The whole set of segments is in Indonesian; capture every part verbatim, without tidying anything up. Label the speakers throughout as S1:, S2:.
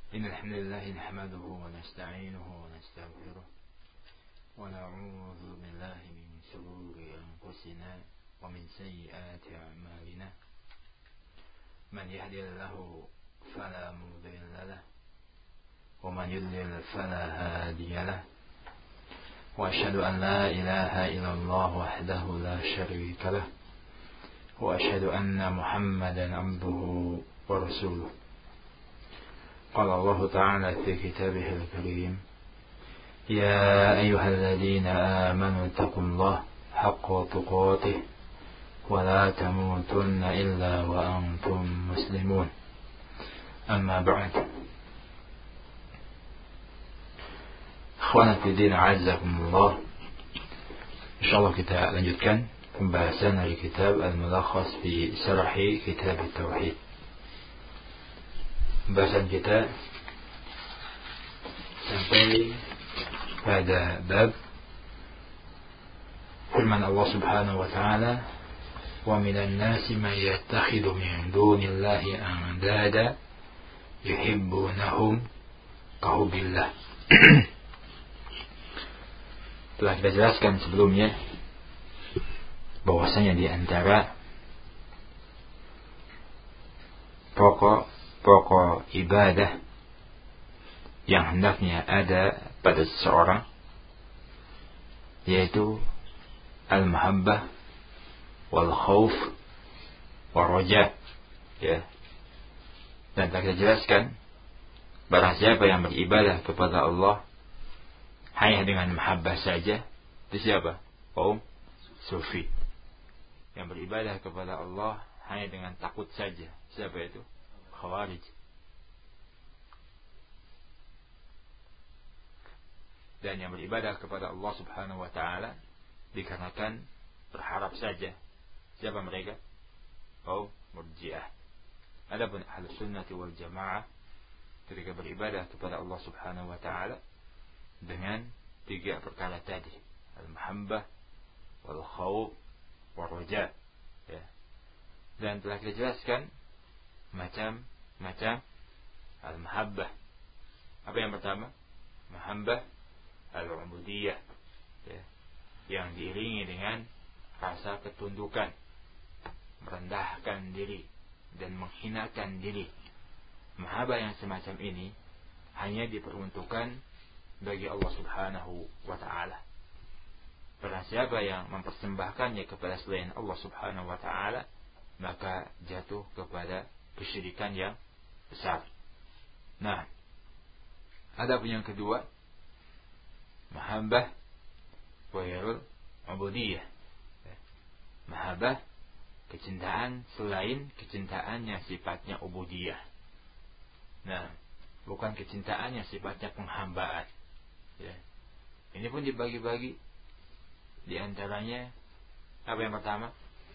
S1: إن الحمد لله نحمده ونستعينه ونستغفره ونعوذ بالله من شرور أنفسنا ومن سيئات أعمالنا من يهدي الله فلا مضل له ومن يضلل فلا هادي له وأشهد أن لا إله إلا الله وحده لا شريك له وأشهد أن محمدا عبده ورسوله. قال الله تعالى في كتابه الكريم: يا أيها الذين آمنوا اتقوا الله حق تقاته ولا تموتن إلا وأنتم مسلمون. أما بعد، Ikhwan fillah a'azzakumullah. Insyaallah kita lanjutkan pembahasan dari kitab Al-Mulakhas fi Syarhi Kitab At-Tauhid. Pembahasan kita sampai pada bab firman Allah Subhanahu wa taala: "Wa minan nasi man yattakhidhu min dunillahi andada yuhibbunahum kahubbillah." Telah kita jelaskan sebelumnya bahwasanya di antara pokok-pokok ibadah yang hendaknya ada pada seseorang yaitu al-mahabbah wal khauf wal raja, ya. Dan telah kita jelaskan barang siapa yang beribadah kepada Allah hanya dengan mahabbah saja, itu siapa? Kaum sufi. Yang beribadah kepada Allah hanya dengan takut saja, siapa itu? Khawarij. Dan yang beribadah kepada Allah Subhanahu wa taala dikarenakan berharap saja, siapa mereka? Kaum Murji'ah. Adapun Ahlus Sunnah wal Jamaah ketika beribadah kepada Allah Subhanahu wa taala dengan tiga perkara tadi, al-mahabbah wal khauf wal raja, ya. Dan telah kita jelaskan macam-macam al-mahabbah. Apa yang pertama? Mahabbah al-ubudiyah, ya, yang diiringi dengan rasa ketundukan, merendahkan diri dan menghinakan diri. Mahabbah yang semacam ini hanya diperuntukkan bagi Allah Subhanahu wa ta'ala. Barang siapa yang mempersembahkannya kepada selain Allah Subhanahu wa ta'ala, maka jatuh kepada kesyirikan yang besar. Nah, adapun yang kedua, mahabbah ghairul ubudiyah. Mahabbah, kecintaan selain kecintaan yang sifatnya ubudiyah. Nah, bukan kecintaan yang sifatnya penghambaan. Ya. Ini pun dibagi-bagi. Di antaranya apa yang pertama?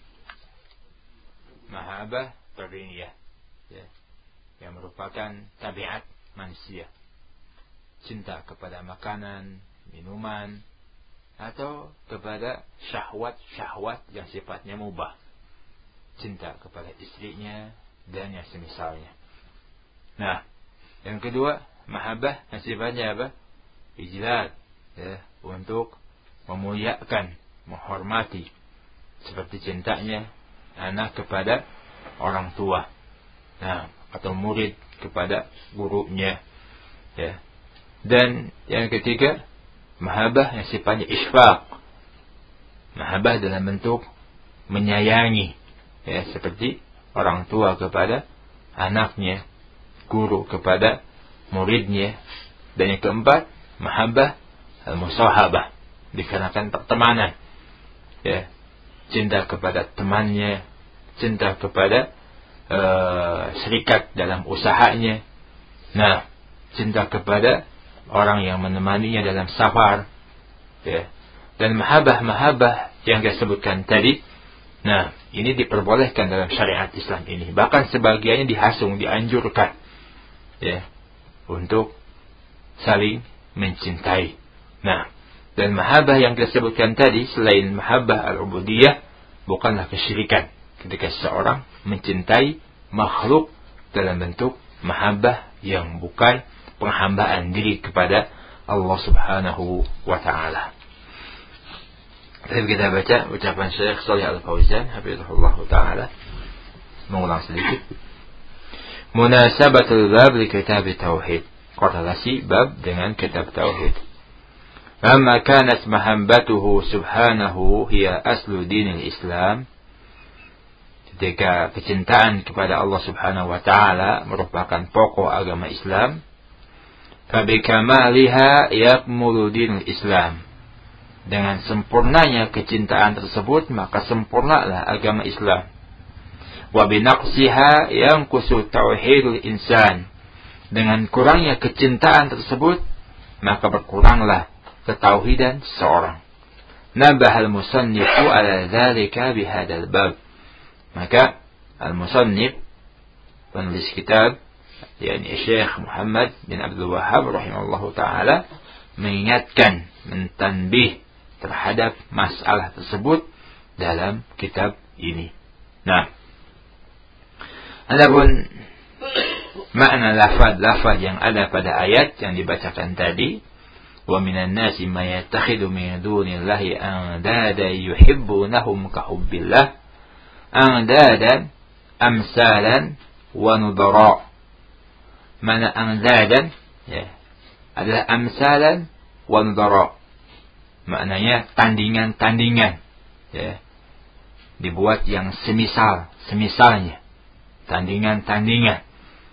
S1: Mahabbah tabi'iyah, ya, yang merupakan tabiat manusia. Cinta kepada makanan, minuman, atau kepada syahwat-syahwat yang sifatnya mubah. Cinta kepada istrinya dan yang semisalnya. Nah, yang kedua, mahabbah yang sifatnya apa? Ijlal, ya, untuk memuliakan, menghormati, seperti cintanya anak kepada orang tua, nah, atau murid kepada gurunya, ya. Dan yang ketiga, mahabbah yang sifatnya isfaq, mahabbah dalam bentuk menyayangi, ya, seperti orang tua kepada anaknya, guru kepada muridnya. Dan yang keempat, mahabbah al-musahabah, dikarenakan pertemanan, ya, cinta kepada temannya, cinta kepada uh, serikat dalam usahanya. Nah, cinta kepada orang yang menemaninya dalam safar, ya. Dan mahabbah-mahabbah yang saya sebutkan tadi, nah, ini diperbolehkan dalam syariat Islam ini. Bahkan sebagiannya dihasung, dianjurkan, ya, untuk saling mencintai. Nah, dan mahabbah yang kita sebutkan tadi selain mahabbah al-ubudiyah bukanlah kesyirikan ketika seseorang mencintai makhluk dalam bentuk mahabbah yang bukan penghambaan diri kepada Allah Subhanahu wa ta'ala. Tapi kita baca ucapan Syekh Shalih Al-Fauzan hafizahullah ta'ala, mengulang sedikit. Munasabatul bab li kitab tauhid, korelasi bab dengan kitab tauhid. Amma kanat mahabbatuhu subhanahu hiya aslu dinil Islam, ketika kecintaan kepada Allah Subhanahu wa ta'ala merupakan pokok agama Islam, fabikamaliha yakmulu dinul Islam, dengan sempurnanya kecintaan tersebut maka sempurnalah agama Islam. Wa binaqsiha yanqusu tauhidul insan, dengan kurangnya kecintaan tersebut maka berkuranglah ketauhidan seseorang. Nabahal musannifu ala dzalika bihadzal bab, maka al-musannif, penulis kitab, yakni Syekh Muhammad bin Abdul Wahhab rahimahullahu ta'ala, mengingatkan, mentanbih terhadap masalah tersebut dalam kitab ini. Nah, adapun makna lafaz-lafaz yang ada pada ayat yang dibacakan tadi, wa minan nasi may yattakhidhu min dunillahi andada yuhibbunahum ka hubbillah, andadan amsalan wa nudara. Mana andadan ya, adalah amsalan wa nudara, maknanya tandingan-tandingan ya, dibuat yang semisal semisalnya, tandingan-tandingan.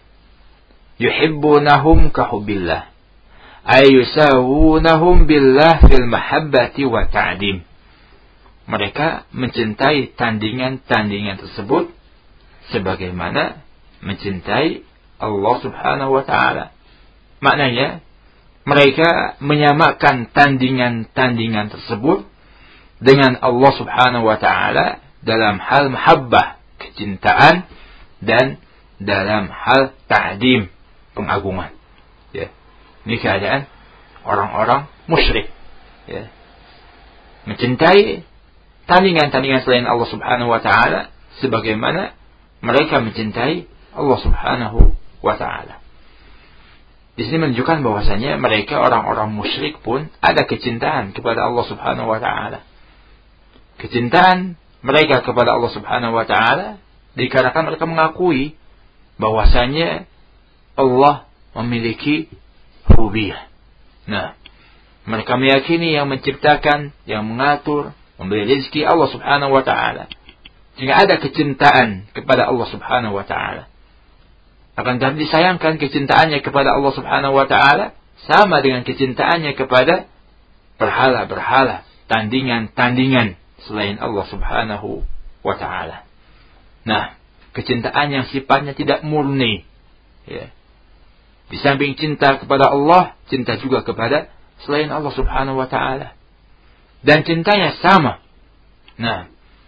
S1: Yuhibbunahum ka hubbillah, ay yusawunahum billah fil mahabbati wa ta'dim. Mereka mencintai tandingan-tandingan tersebut sebagaimana mencintai Allah Subhanahu wa ta'ala. Maknanya mereka menyamakan tandingan-tandingan tersebut dengan Allah Subhanahu wa ta'ala dalam hal mahabbah, kecintaan, dan dalam hal ta'dim, pengagungan. Ya. Ini keadaan orang-orang musyrik. Ya. Mencintai tandingan-tandingan selain Allah Subhanahu wa ta'ala sebagaimana mereka mencintai Allah Subhanahu wa ta'ala. Di sini menunjukkan bahwasanya mereka orang-orang musyrik pun ada kecintaan kepada Allah Subhanahu wa ta'ala. Kecintaan mereka kepada Allah Subhanahu wa ta'ala dikarenakan mereka mengakui bahwasanya Allah memiliki rububiyah. Nah, mereka meyakini yang menciptakan, yang mengatur, memberi rezeki Allah Subhanahu wa ta'ala. Sehingga ada kecintaan kepada Allah Subhanahu wa ta'ala. Akan tetapi disayangkan kecintaannya kepada Allah Subhanahu wa ta'ala sama dengan kecintaannya kepada berhala-berhala, tandingan-tandingan selain Allah Subhanahu wa ta'ala. Nah, kecintaan yang sifatnya tidak murni. Ya. Di samping cinta kepada Allah, cinta juga kepada selain Allah Subhanahu wa ta'ala. Dan cintanya sama. Nah,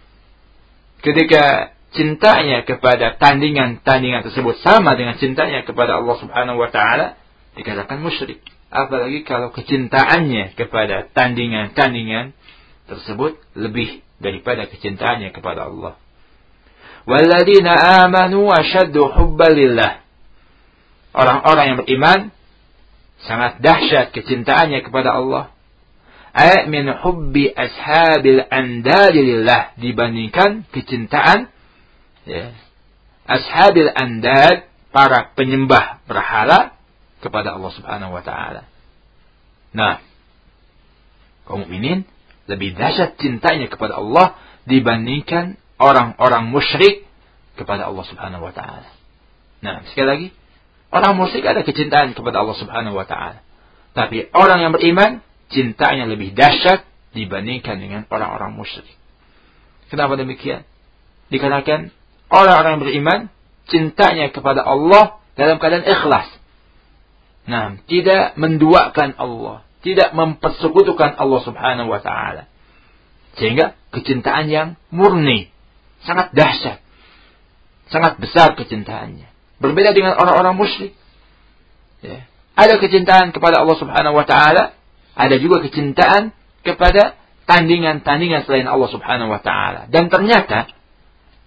S1: ketika cintanya kepada tandingan-tandingan tersebut sama dengan cintanya kepada Allah Subhanahu wa ta'ala, dikatakan musyrik. Apalagi kalau kecintaannya kepada tandingan-tandingan tersebut lebih daripada kecintaannya kepada Allah. Walladzina amanu asyaddu hubban lillah. Orang-orang yang beriman sangat dahsyat kecintaannya kepada Allah. Ay min hubbi ashabil andad lillah, dibandingkan kecintaan ya, ashabil andad, para penyembah berhala kepada Allah Subhanahu wa ta'ala. Nah, kaum mukminin lebih dahsyat cintanya kepada Allah dibandingkan orang-orang musyrik kepada Allah Subhanahu wa ta'ala. Nah, sekali lagi, orang musyrik ada kecintaan kepada Allah Subhanahu wa ta'ala. Tapi orang yang beriman, cintanya lebih dahsyat dibandingkan dengan orang-orang musyrik. Kenapa demikian? Dikarenakan orang-orang yang beriman, cintanya kepada Allah dalam keadaan ikhlas. Nah, tidak menduakan Allah, tidak mempersekutukan Allah Subhanahu wa ta'ala. Sehingga kecintaan yang murni, sangat dahsyat, sangat besar kecintaannya. Berbeda dengan orang-orang musyrik. Ya. Ada kecintaan kepada Allah Subhanahu wa ta'ala, ada juga kecintaan kepada tandingan-tandingan selain Allah Subhanahu wa ta'ala. Dan ternyata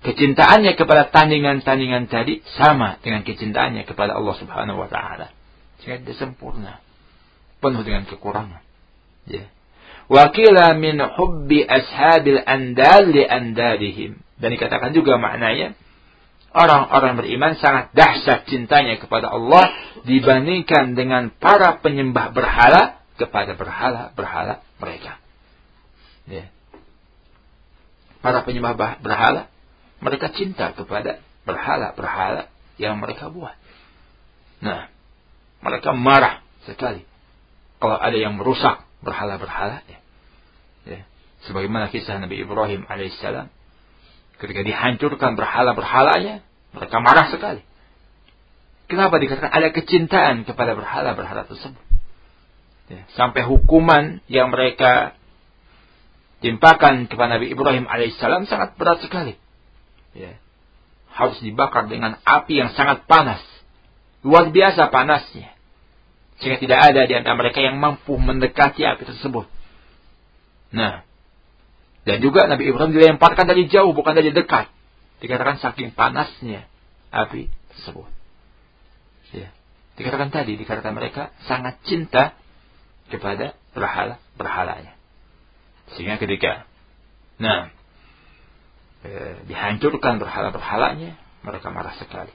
S1: kecintaannya kepada tandingan-tandingan tadi sama dengan kecintaannya kepada Allah Subhanahu wa taala. Sehingga dia sempurna, penuh dengan kekurangan. Ya. Wa qila min hubbi ashabil andal li andadihim. Dan dikatakan juga maknanya orang-orang beriman sangat dahsyat cintanya kepada Allah dibandingkan dengan para penyembah berhala kepada berhala-berhala mereka. Ya. Para penyembah berhala, mereka cinta kepada berhala-berhala yang mereka buat. Nah, mereka marah sekali kalau ada yang merusak berhala-berhala. Ya. Ya. Sebagaimana kisah Nabi Ibrahim alaihissalam, ketika dihancurkan berhala-berhalanya, mereka marah sekali. Kenapa? Dikatakan ada kecintaan kepada berhala-berhala tersebut. Ya. Sampai hukuman yang mereka timpakan kepada Nabi Ibrahim alaihissalam sangat berat sekali. Ya. Harus dibakar dengan api yang sangat panas. Luar biasa panasnya. Sehingga tidak ada di antara mereka yang mampu mendekati api tersebut. Nah. Dan juga Nabi Ibrahim dilemparkan dari jauh, bukan dari dekat. Dikatakan saking panasnya api tersebut. Ya. Dikatakan tadi, dikatakan mereka sangat cinta kepada berhala-berhalanya. Sehingga ketika nah eh, dihancurkan berhala-berhalanya, mereka marah sekali.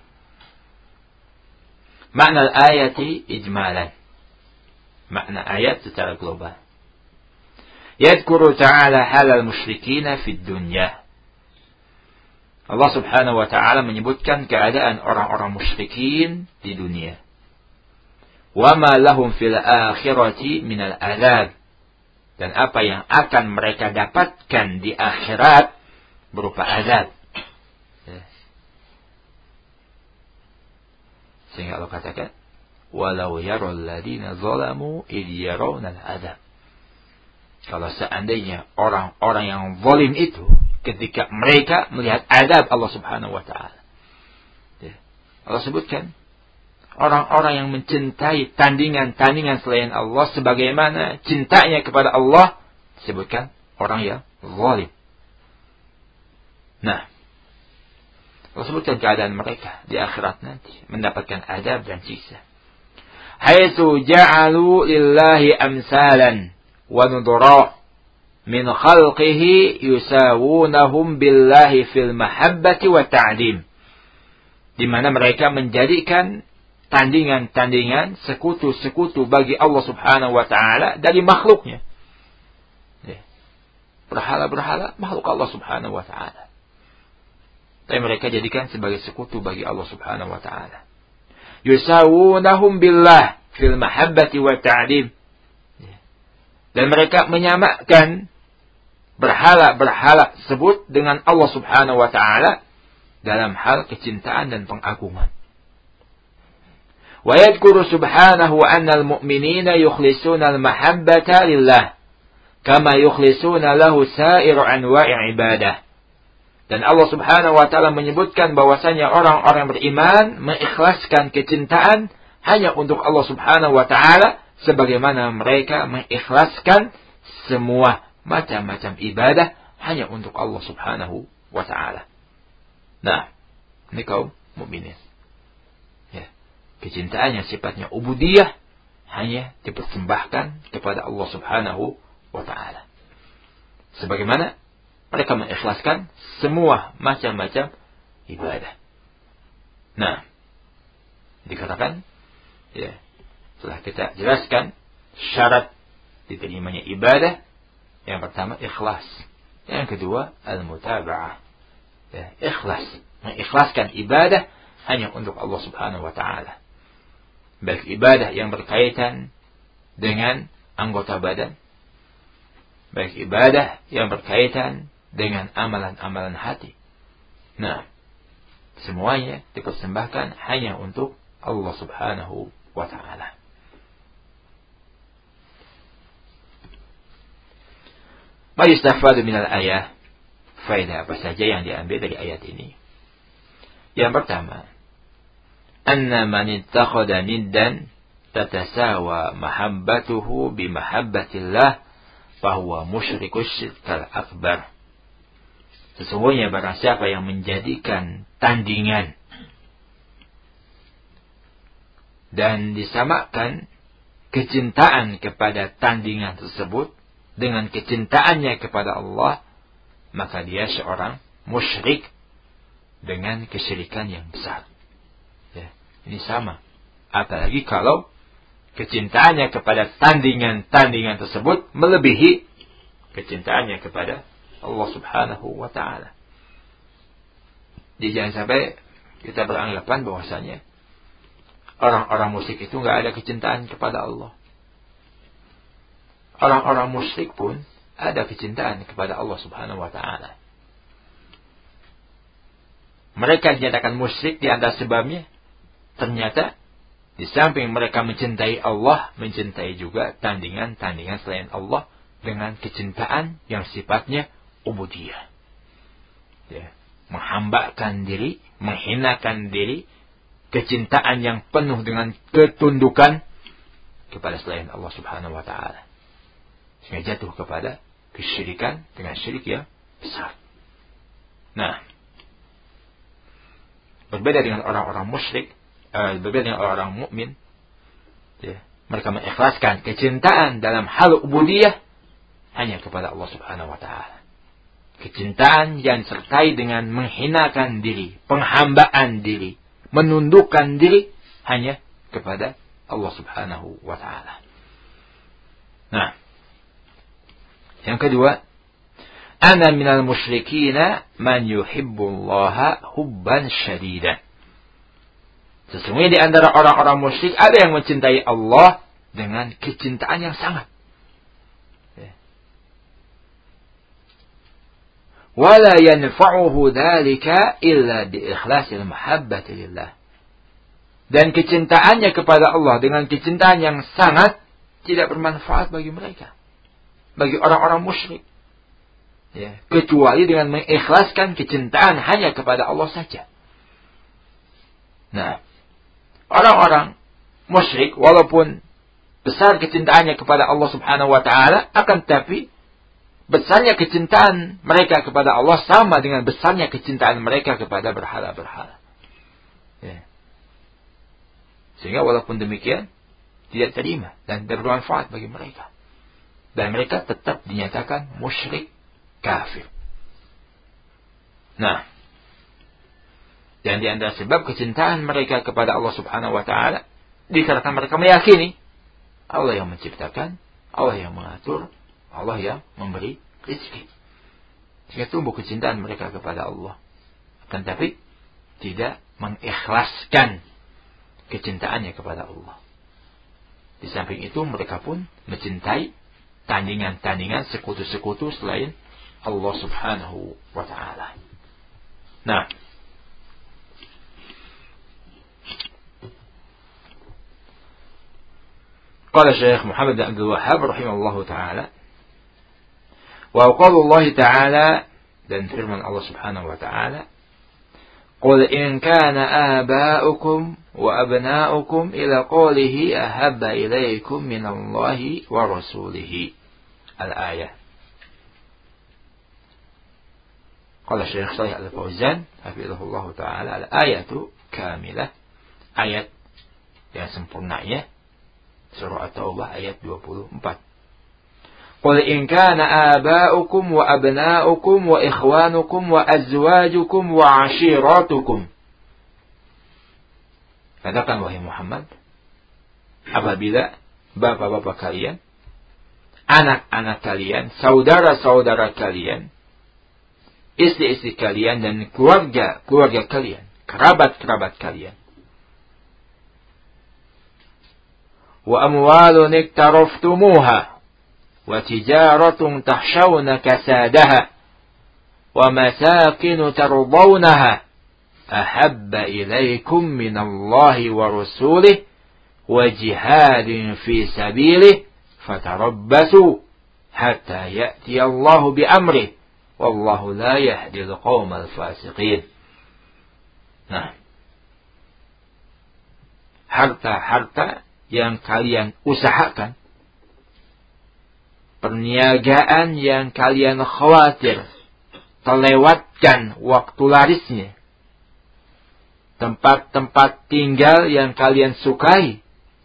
S1: Makna ayati ijmalan. Makna ayat secara global. Yadhkuru ta'ala halal musyrikina fid dunya. Allah Subhanahu wa ta'ala menyebutkan keadaan orang-orang musyrikin di dunia. Wa ma lahum fil akhirati minal azab. Dan apa yang akan mereka dapatkan di akhirat berupa azab. Ya. Sehingga Allah katakan, walau yaral ladina zalamu idh yarawna al-azab. Kalau seandainya orang-orang yang zalim itu ketika mereka melihat azab Allah Subhanahu wa taala. Ya. Allah sebutkan orang-orang yang mencintai tandingan-tandingan selain Allah sebagaimana cintanya kepada Allah, disebutkan orang yang zalim. Nah, Allah sebutkan keadaan mereka di akhirat nanti mendapatkan azab dan siksa. Haitsu ja'alu lillahi amsalan wa nudara min khalqihi yusawunahum billahi fil mahabbati wa ta'dim. Di mana mereka menjadikan tandingan-tandingan, sekutu-sekutu bagi Allah Subhanahu wa ta'ala dari makhluknya. Berhala-berhala makhluk Allah Subhanahu wa ta'ala. Tapi mereka jadikan sebagai sekutu bagi Allah Subhanahu wa ta'ala. Yusawunahum billah fil mahabbati wa ta'dim. Dan mereka menyamakan berhala-berhala tersebut dengan Allah Subhanahu wa ta'ala dalam hal kecintaan dan pengagungan. Wa yadhkuru subhanahu anna al-mu'minina yukhlisuna al-mahabbata lillah kama yukhlisuna lahu sa'iru anwa'i ibadah. Dan Allah Subhanahu wa taala menyebutkan bahwasanya orang-orang beriman mengikhlaskan kecintaan hanya untuk Allah Subhanahu wa taala sebagaimana mereka mengikhlaskan semua macam-macam ibadah hanya untuk Allah Subhanahu wa taala. Nah, ini kaum mukminin. Ya, kecintaannya sifatnya ubudiyah hanya dipersembahkan kepada Allah Subhanahu wa taala. Sebagaimana mereka mengikhlaskan semua macam-macam ibadah. Nah, dikatakan ya, setelah kita jelaskan syarat diterimanya ibadah, yang pertama ikhlas, yang kedua al-mutaba'ah. Ya, ikhlas, mengikhlaskan ibadah hanya untuk Allah Subhanahu wa taala. Baik ibadah yang berkaitan dengan anggota badan, baik ibadah yang berkaitan dengan amalan-amalan hati. Nah, semuanya dipersembahkan hanya untuk Allah Subhanahu wa taala. Ma yustafadu minal ayah. Faedah apa saja yang diambil dari ayat ini? Yang pertama, anna man ittakhadha niddan tatasawa mahabbatuhu bi mahabbatillah fahuwa musyrikus syirkal akbar. Sesungguhnya barang siapa yang menjadikan tandingan dan disamakan kecintaan kepada tandingan tersebut dengan kecintaannya kepada Allah, maka dia seorang musyrik dengan kesyirikan yang besar. Ya, ini sama. Apalagi kalau kecintaannya kepada tandingan-tandingan tersebut melebihi kecintaannya kepada Allah Subhanahu wa ta'ala. Jadi jangan sampai kita beranggapan bahwasanya orang-orang musyrik itu nggak ada kecintaan kepada Allah. Orang-orang musyrik pun ada kecintaan kepada Allah Subhanahu wa ta'ala. Mereka dinyatakan musyrik di antara sebabnya, ternyata di samping mereka mencintai Allah, mencintai juga tandingan-tandingan selain Allah dengan kecintaan yang sifatnya ubudiyah. Ya, menghambakan diri, menghinakan diri, kecintaan yang penuh dengan ketundukan kepada selain Allah Subhanahu wa ta'ala. Sehingga jatuh kepada kesyirikan dengan syirik yang besar. Nah, berbeda dengan orang-orang musyrik, uh, berbeda dengan orang-orang mukmin, ya, mereka mengikhlaskan kecintaan dalam hal ubudiyah hanya kepada Allah Subhanahu wa ta'ala. Kecintaan yang disertai dengan menghinakan diri, penghambaan diri, menundukkan diri hanya kepada Allah Subhanahu wa ta'ala. Nah, yang kedua, ana minal musyrikina man yuhibbullaha hubban syadidan. Sesungguhnya di antara orang-orang musyrik ada yang mencintai Allah dengan kecintaan yang sangat. Wala yanfa'uhu dzalika illa bi ikhlasil mahabbati lillah. Dan kecintaannya kepada Allah dengan kecintaan yang sangat tidak bermanfaat bagi mereka, bagi orang-orang musyrik. Ya, kecuali dengan mengikhlaskan kecintaan hanya kepada Allah saja. Nah, orang-orang musyrik walaupun besar kecintaannya kepada Allah Subhanahu wa ta'ala, akan tetapi besarnya kecintaan mereka kepada Allah sama dengan besarnya kecintaan mereka kepada berhala-berhala. Ya. Sehingga walaupun demikian tidak terima dan tidak bermanfaat bagi mereka. Dan mereka tetap dinyatakan musyrik kafir. Nah, dan di antara sebab kecintaan mereka kepada Allah Subhanahu wa ta'ala dikarenakan mereka meyakini Allah yang menciptakan, Allah yang mengatur, Allah yang memberi rezeki. Sehingga tumbuh kecintaan mereka kepada Allah. Akan tapi tidak mengikhlaskan kecintaannya kepada Allah. Di samping itu mereka pun mencintai tandingan-tandingan, sekutu-sekutu selain Allah Subhanahu wa ta'ala. Nah, qala Syekh Muhammad bin Abdul Wahhab rahimahullahu ta'ala, wa qaulullah ta'ala, dan firman Allah Subhanahu wa ta'ala, qul in kana aba'ukum wa abna'ukum ila qawlihi ahabba ilaykum minallahi wa rasulihi. Al-ayah. Qala Syekh Shalih Al-Fauzan hafizahullah ta'ala, al-ayatu kamilah, ayat yang sempurnanya, surah At-Taubah ayat dua puluh empat. Qul in kana aba'ukum wa abna'ukum wa ikhwanukum wa azwajukum wa ashiratukum. Katakan wahai Muhammad, apabila bapak-bapak kalian, anak-anak kalian, saudara-saudara kalian, istri-istri kalian, dan keluarga-keluarga kalian, kerabat-kerabat kalian, wa amwalun iktaraftumuha وتجارة تخشون كسادها ومساكن ترضونها أحب إليكم من الله ورسوله وجهاد في سبيله فتربصوا حتى يأتي الله بأمره والله لا يهدي القوم الفاسقين. Nah, harta-harta yang kalian usahakan, perniagaan yang kalian khawatir terlewat dan waktu larisnya, tempat-tempat tinggal yang kalian sukai,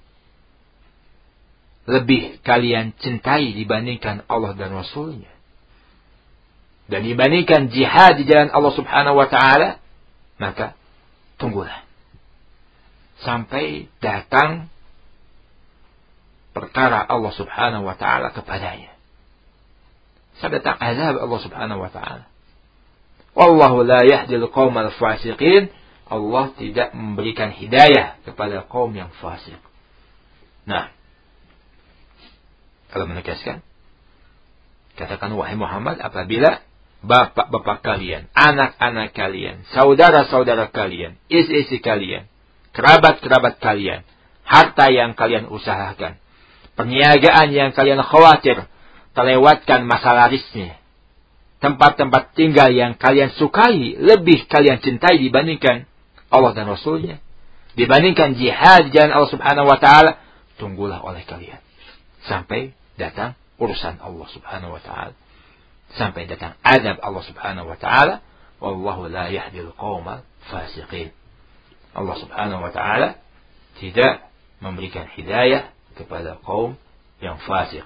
S1: lebih kalian cintai dibandingkan Allah dan Rasulnya, dan dibandingkan jihad di jalan Allah subhanahu wa ta'ala, maka tunggulah sampai datang perkara Allah subhanahu wa ta'ala kepadanya. Sampai datang azab Allah subhanahu wa ta'ala. Wallahu la yahdil qawmal fasiqin. Allah tidak memberikan hidayah kepada kaum yang fasik. Nah, kalau menegaskan, katakan wahai Muhammad, apabila bapak-bapak kalian, anak-anak kalian, saudara-saudara kalian, istri-istri kalian, kerabat-kerabat kalian, harta yang kalian usahakan, perniagaan yang kalian khawatir terlewatkan masa larisnya, tempat-tempat tinggal yang kalian sukai lebih kalian cintai dibandingkan Allah dan Rasulnya, dibandingkan jihad di jalan Allah subhanahu wa ta'ala, tunggulah oleh kalian sampai datang urusan Allah subhanahu wa ta'ala, sampai datang azab Allah subhanahu wa ta'ala. Wallahu la yahdil qawmal fasiqin. Allah subhanahu wa ta'ala tidak memberikan hidayah kepada kaum yang fasik.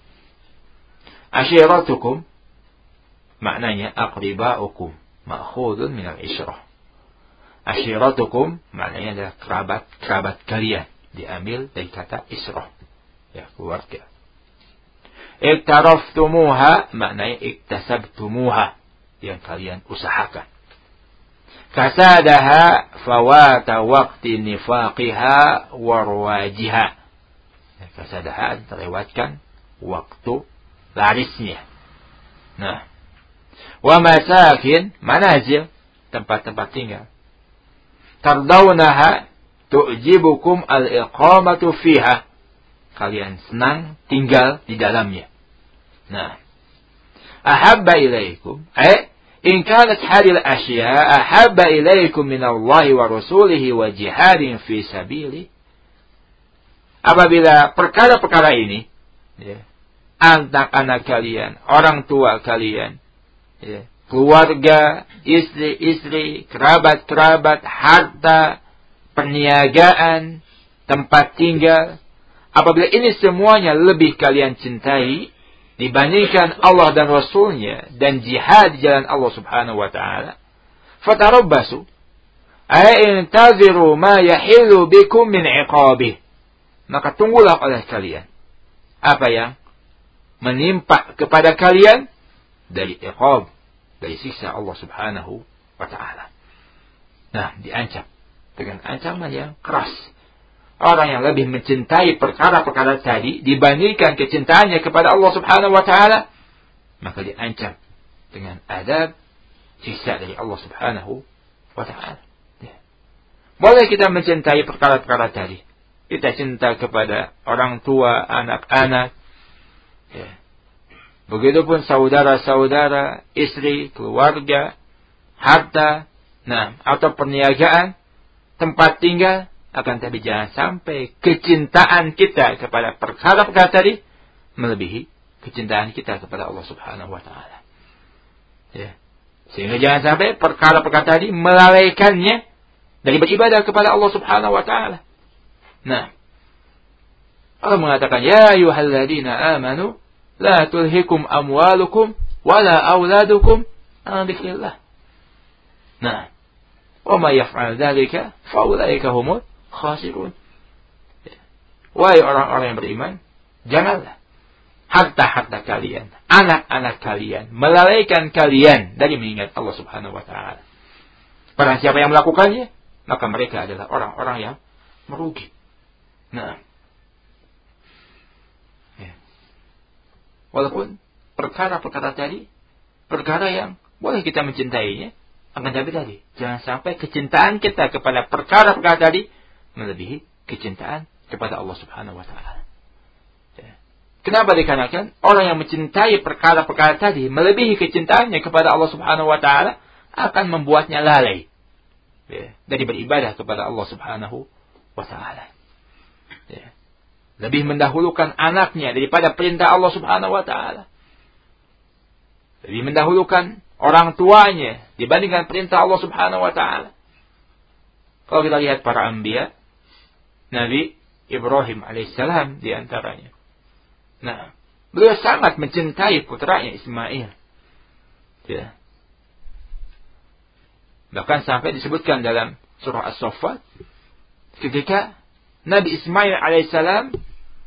S1: Ashiratukum maknanya aqribaukum, ma'khudun minal isyrah. Ashiratukum maknanya adalah kerabat-kerabat kalian, diambil dari kata isyrah, ya, keluarga. Iktaraftumuha maknanya iktasabtumuha, yang kalian usahakan. Kasadaha fawata waqti nifaqiha warwajiha. Kasadaha terlewatkan waktu larisnya. Nah, wa masakin manazil, tempat-tempat tinggal. Tardawnaha tu'jibukum al-iqamatu fiha. Kalian senang tinggal di dalamnya. Nah, ahabba ilaikum, eh, in kanat hadil asya ahabba ilaikum minallahi wa rasulihi wa jihadin fi sabili. Apabila perkara-perkara ini, ya, anak-anak kalian, orang tua kalian, ya, keluarga, istri-istri, kerabat-kerabat, harta, perniagaan, tempat tinggal, apabila ini semuanya lebih kalian cintai dibandingkan Allah dan Rasulnya dan jihad di jalan Allah subhanahu wa ta'ala, fatarabbasu ay intaziru ma yahillu bikum min iqabih. Maka tunggulah oleh kalian apa yang menimpa kepada kalian dari iqab, dari siksa Allah subhanahu wa ta'ala. Nah, diancam dengan ancaman yang keras. Orang yang lebih mencintai perkara-perkara tadi dibandingkan kecintaannya kepada Allah subhanahu wa ta'ala, maka diancam dengan azab, siksa dari Allah subhanahu wa ta'ala. Ya. Boleh kita mencintai perkara-perkara tadi. Kita cinta kepada orang tua, anak-anak. Ya. Begitupun saudara-saudara, istri, keluarga, harta, nah, atau perniagaan, tempat tinggal. Akan tapi jangan sampai kecintaan kita kepada perkara-perkara tadi melebihi kecintaan kita kepada Allah subhanahu wa ta'ala. Ya. Sehingga jangan sampai perkara-perkara tadi melalaikannya dari beribadah kepada Allah subhanahu wa ta'ala. Nah, Allah mengatakan, ya ayyuhalladzina amanu la tulhikum amwalukum wala auladukum an dzikrillah. Nah, wa may yaf'al dzalika fa ulaika humul khasirun. Wahai orang-orang yang beriman, janganlah harta-harta kalian, anak-anak kalian melalaikan kalian dari mengingat Allah subhanahu wa ta'ala. Barang siapa yang melakukannya, maka mereka adalah orang-orang yang merugi. Nah, ya. Walaupun perkara-perkara tadi, perkara yang boleh kita mencintainya, akan tapi tadi, jangan sampai kecintaan kita kepada perkara-perkara tadi melebihi kecintaan kepada Allah subhanahu wa ta'ala. Ya. Kenapa dikarenakan orang yang mencintai perkara-perkara tadi melebihi kecintaannya kepada Allah subhanahu wa ta'ala akan membuatnya lalai, ya, dari beribadah kepada Allah subhanahu wa ta'ala. Ya. Lebih mendahulukan anaknya daripada perintah Allah subhanahu wa ta'ala. Lebih mendahulukan orang tuanya dibandingkan perintah Allah Subhanahu wa taala. Kalau kita lihat para anbiya, Nabi Ibrahim alaihissalam di antaranya. Nah, beliau sangat mencintai putranya Ismail. Ya. Bahkan sampai disebutkan dalam surah As-Saffat, ketika Nabi Ismail alaihissalam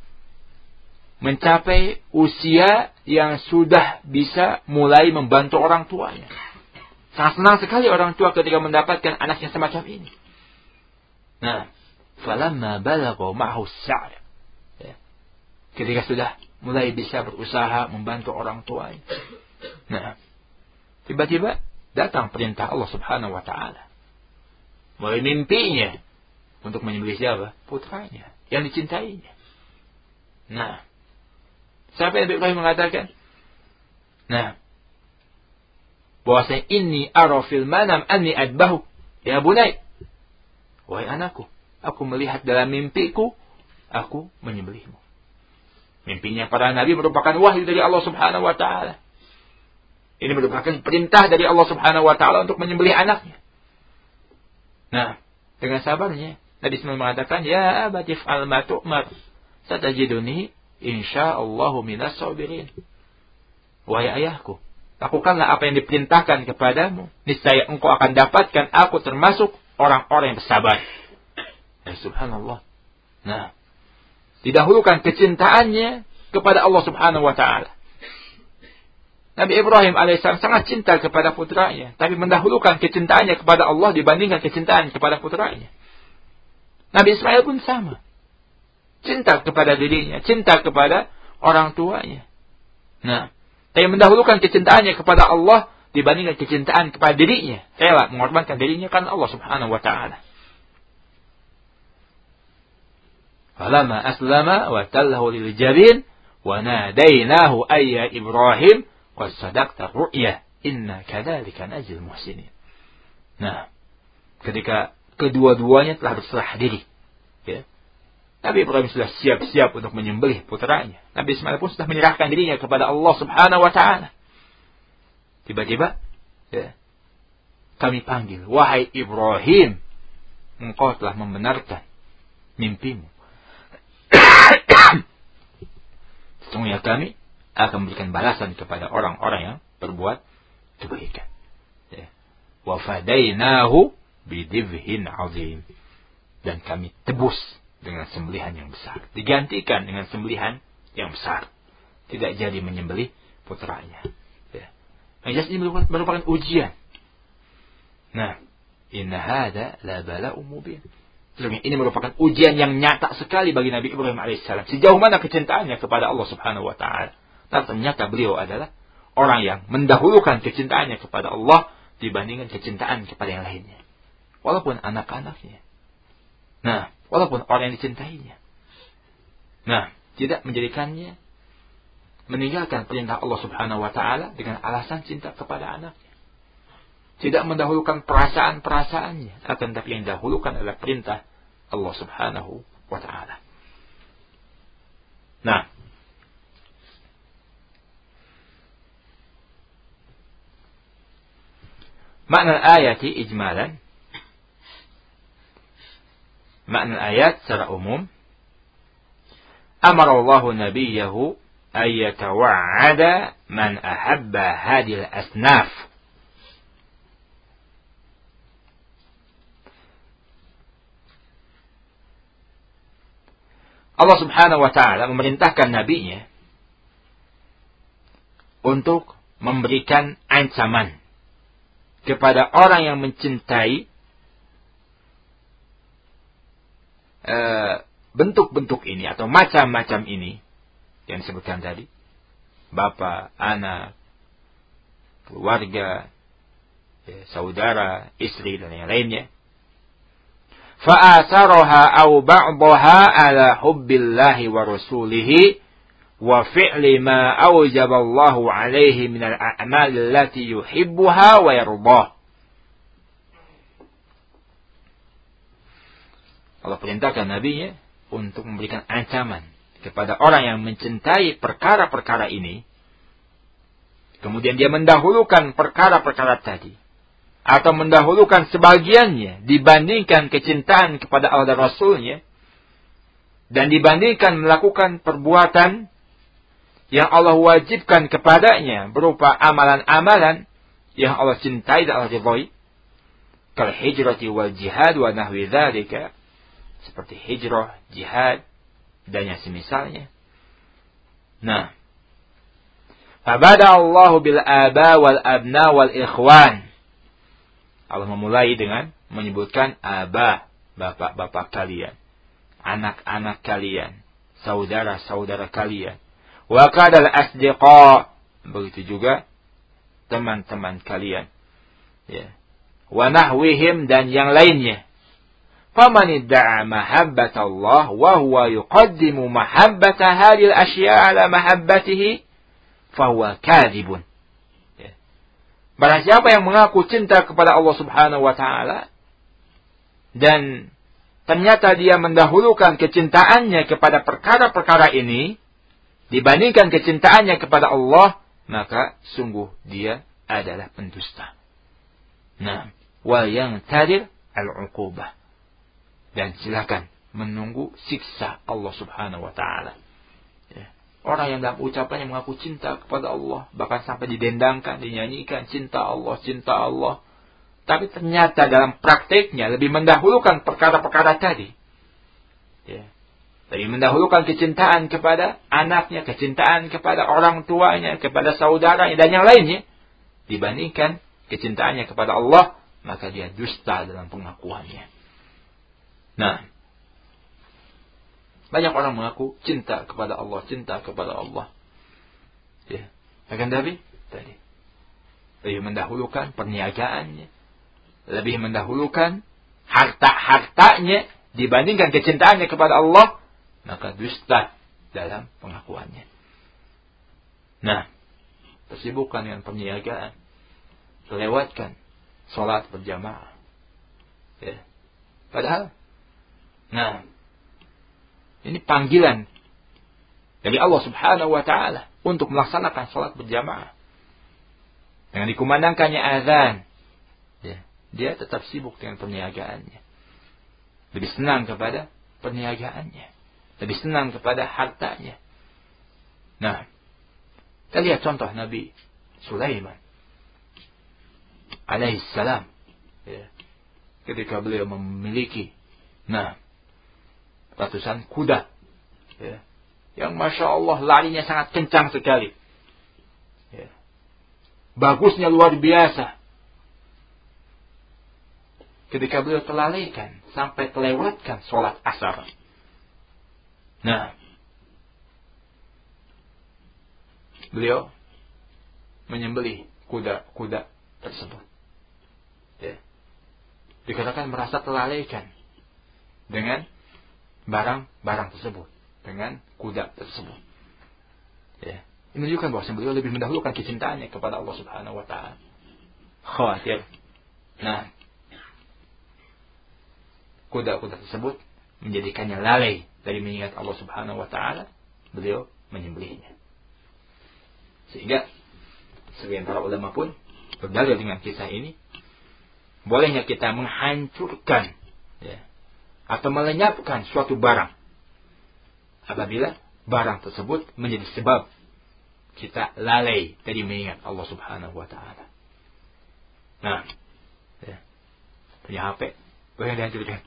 S1: mencapai usia yang sudah bisa mulai membantu orang tuanya. Sangat senang sekali orang tua ketika mendapatkan anaknya semacam ini. Nah, falamma balagha ma'hu as-sa'i. Ya. Ketika sudah mulai bisa berusaha membantu orang tuanya. Nah, tiba-tiba datang perintah Allah Subhanahu wa taala. Mulai mimpinya untuk menyembelih siapa? Putranya yang dicintainya. Nah, sampai Nabi Ibrahim mengatakan, nah, bahwasanya inni ara fil manam anni adbahu ya bunai. Wahai anakku, aku melihat dalam mimpiku aku menyembelihmu. Mimpinya para nabi merupakan wahyu dari Allah Subhanahu wa taala. Ini merupakan perintah dari Allah Subhanahu wa taala untuk menyembelih anaknya. Nah, dengan sabarnya Nabi Ismail mengatakan, "Ya abati fa'al ma tu'mar, satajiduni insyaallahu minas sabirin." Wahai ayahku, lakukanlah apa yang diperintahkan kepadamu, niscaya engkau akan dapatkan aku termasuk orang-orang yang bersabar. Ya subhanallah. Nah, didahulukan kecintaannya kepada Allah Subhanahu wa taala. Nabi Ibrahim alaihissalam sangat cinta kepada putranya, tapi mendahulukan kecintaannya kepada Allah dibandingkan kecintaan kepada putranya. Nabi Ismail pun sama. Cinta kepada dirinya, cinta kepada orang tuanya. Nah, tapi mendahulukan kecintaannya kepada Allah dibandingkan kecintaan kepada dirinya. Rela mengorbankan dirinya karena Allah Subhanahu wa taala. Falamma aslama wa tallahu lil jabin wa nadainahu ayya Ibrahim qad sadaqta ru'ya inna kadzalika najzil muhsinin. Nah, ketika kedua-duanya telah berserah diri, ya. Nabi Ibrahim sudah siap-siap untuk menyembelih putranya. Nabi Ismail pun sudah menyerahkan dirinya kepada Allah Subhanahu wa taala. Tiba-tiba, ya, kami panggil, wahai Ibrahim, engkau telah membenarkan mimpimu. Sesungguhnya kami akan memberikan balasan kepada orang-orang yang berbuat kebaikan. Ya. Wa fadainahu bidibhin azim. Dan kami tebus dengan sembelihan yang besar. Digantikan dengan sembelihan yang besar. Tidak jadi menyembelih putranya. Ya. Yang ini merupakan ujian. Nah, inna hada la bala'u mubin. Ini merupakan ujian yang nyata sekali bagi Nabi Ibrahim alaihissalam. Sejauh mana kecintaannya kepada Allah Subhanahu wa taala. Dan ternyata beliau adalah orang yang mendahulukan kecintaannya kepada Allah dibandingkan kecintaan kepada yang lainnya. Walaupun anak-anaknya. Nah, walaupun orang yang dicintainya. Nah, tidak menjadikannya meninggalkan perintah Allah Subhanahu wa taala dengan alasan cinta kepada anaknya. Tidak mendahulukan perasaan-perasaannya, akan tapi yang dahulukan adalah perintah Allah Subhanahu wa taala. Nah, makna ayati ijmalan, makna ayat secara umum, amara Allah nabiyahu ay yatawa'ada man ahabba hadil asnaf. Allah Subhanahu wa taala memerintahkan nabinya untuk memberikan ancaman kepada orang yang mencintai uh, bentuk-bentuk ini atau macam-macam ini yang disebutkan tadi, bapak, anak, keluarga, ya, saudara, istri dan yang lainnya. Fa'asaraha aw ba'daha ala hubbillahi wa rasulihi wa fi'li ma awjaballahu alaihi minal a'mal allati yuhibbuha wa yardah. Allah perintahkan nabinya untuk memberikan ancaman kepada orang yang mencintai perkara-perkara ini, kemudian dia mendahulukan perkara-perkara tadi, atau mendahulukan sebagiannya dibandingkan kecintaan kepada Allah dan Rasulnya, dan dibandingkan melakukan perbuatan yang Allah wajibkan kepadanya berupa amalan-amalan yang Allah cintai dan Allah ridhai, kal hijrati wal jihad wa nahwi dzalika, seperti hijrah, jihad dan yang semisalnya. Nah, fabada Allah bil aba wal abna wal ikhwan. Allah memulai dengan menyebutkan aba, bapak-bapak kalian, anak-anak kalian, saudara-saudara kalian. Wa kadal asdiqa, begitu juga teman-teman kalian. Ya. Wa nahwihim, dan yang lainnya. Faman idda'a mahabbat Allah wa huwa yuqaddimu mahabbat hadhihi al-ashya' ala mahabbatihi fahuwa kadhibun. Ya. Barang siapa yang mengaku cinta kepada Allah Subhanahu wa taala dan ternyata dia mendahulukan kecintaannya kepada perkara-perkara ini dibandingkan kecintaannya kepada Allah, maka sungguh dia adalah pendusta. Nah, wal yang tadir al-uqubah, dan silakan menunggu siksa Allah Subhanahu wa taala. Ya. Orang yang dalam ucapannya mengaku cinta kepada Allah, bahkan sampai didendangkan, dinyanyikan cinta Allah, cinta Allah, tapi ternyata dalam prakteknya lebih mendahulukan perkara-perkara tadi. Ya. Lebih mendahulukan kecintaan kepada anaknya, kecintaan kepada orang tuanya, kepada saudaranya, dan yang lainnya, dibandingkan kecintaannya kepada Allah, maka dia dusta dalam pengakuannya. Nah, banyak orang mengaku cinta kepada Allah, cinta kepada Allah. Ya, akan tapi tadi lebih mendahulukan perniagaannya, lebih mendahulukan harta-hartanya dibandingkan kecintaannya kepada Allah, maka dusta dalam pengakuannya. Nah, tersibukkan dengan perniagaan, terlewatkan sholat berjamaah. Ya. Padahal, nah, ini panggilan dari Allah Subhanahu wa taala untuk melaksanakan sholat berjamaah. Dengan dikumandangkannya azan, ya, dia tetap sibuk dengan perniagaannya. Lebih senang kepada perniagaannya, lebih senang kepada hartanya. Nah, kita lihat contoh Nabi Sulaiman alaihi salam, ya, ketika beliau memiliki, nah, ratusan kuda, ya, yang masya Allah larinya sangat kencang sekali, ya, bagusnya luar biasa. Ketika beliau telalaikan sampai terlewatkan sholat asar. Nah, beliau menyembelih kuda-kuda tersebut. Ya. Dikatakan merasa terlalaikan dengan barang-barang tersebut, dengan kuda tersebut. Ya. Ini menunjukkan bahwa beliau lebih mendahulukan kecintaannya kepada Allah Subhanahu wa taala. Khawatir. Nah, kuda-kuda tersebut menjadikannya lalai dari mengingat Allah Subhanahu wa taala, beliau menyembelihnya. Sehingga sebagian para ulama pun berdalil dengan kisah ini, bolehnya kita menghancurkan, ya, atau melenyapkan suatu barang apabila barang tersebut menjadi sebab kita lalai dari mengingat Allah Subhanahu wa taala. Nah, ya, punya H P boleh dihancurkan.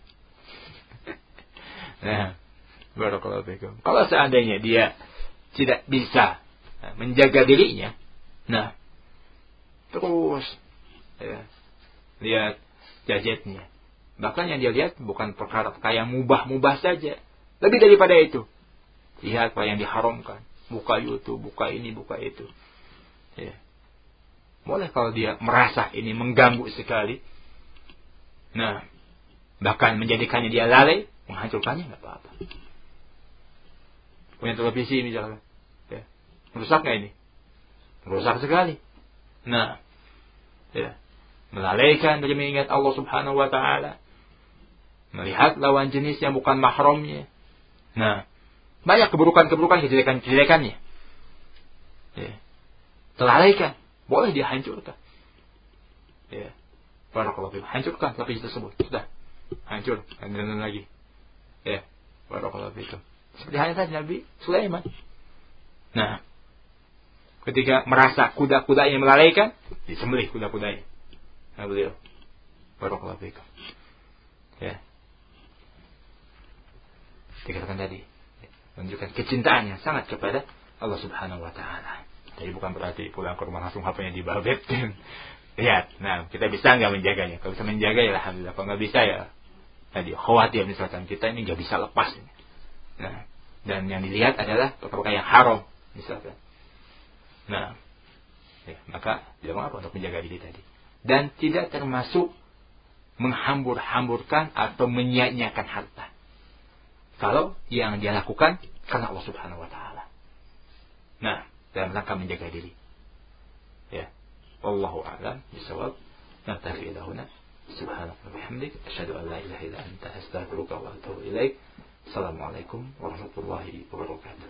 S1: Nah, barakallahu fikum. Kalau seandainya dia tidak bisa menjaga dirinya, nah, terus, ya, lihat gadgetnya. Bahkan yang dia lihat bukan perkara-perkara yang mubah-mubah saja. Lebih daripada itu, lihat apa yang diharamkan. Buka YouTube, buka ini, buka itu. Ya. Boleh kalau dia merasa ini mengganggu sekali. Nah, bahkan menjadikannya dia lalai, menghancurkannya nggak apa-apa. Punya televisi misalnya, ya, merusak nggak ini? Merusak sekali. Nah, ya, melalaikan dari mengingat Allah Subhanahu wa taala, melihat lawan jenis yang bukan mahramnya. Nah, banyak keburukan-keburukan, kejelekan-kejelekannya. Ya. Terlalaikan, boleh dihancurkan. Ya. Barakallahu fikum. Hancurkan lapis tersebut. Sudah. Hancur. Dan lagi. Ya. Barakallahu fikum. Seperti halnya tadi Nabi Sulaiman. Nah, ketika merasa kuda-kudanya melalaikan, disembelih kuda-kudanya. Nah, beliau. Barakallahu fikum. Ya. Dikatakan tadi, menunjukkan kecintaannya sangat kepada Allah Subhanahu wa taala. Jadi bukan berarti pulang ke rumah langsung H P-nya dibabetkan. Lihat, nah kita bisa nggak menjaganya? Kalau bisa menjaga ya alhamdulillah. Kalau nggak bisa ya tadi khawatir misalkan kita ini nggak bisa lepas. Nah, dan yang dilihat adalah perkara yang haram misalkan. Nah, ya, maka tidak mengapa untuk menjaga diri tadi. Dan tidak termasuk menghambur-hamburkan atau menyia-nyiakan harta. Kalau yang dia lakukan karena Allah Subhanahu wa taala. Nah, dalam rangka menjaga diri. Ya. Wallahu a'lam bishawab. Naktafi ila huna. Subhanaka wa bihamdik asyhadu an la ilaha illa anta astaghfiruka wa atubu ilaik. Assalamualaikum warahmatullahi wabarakatuh.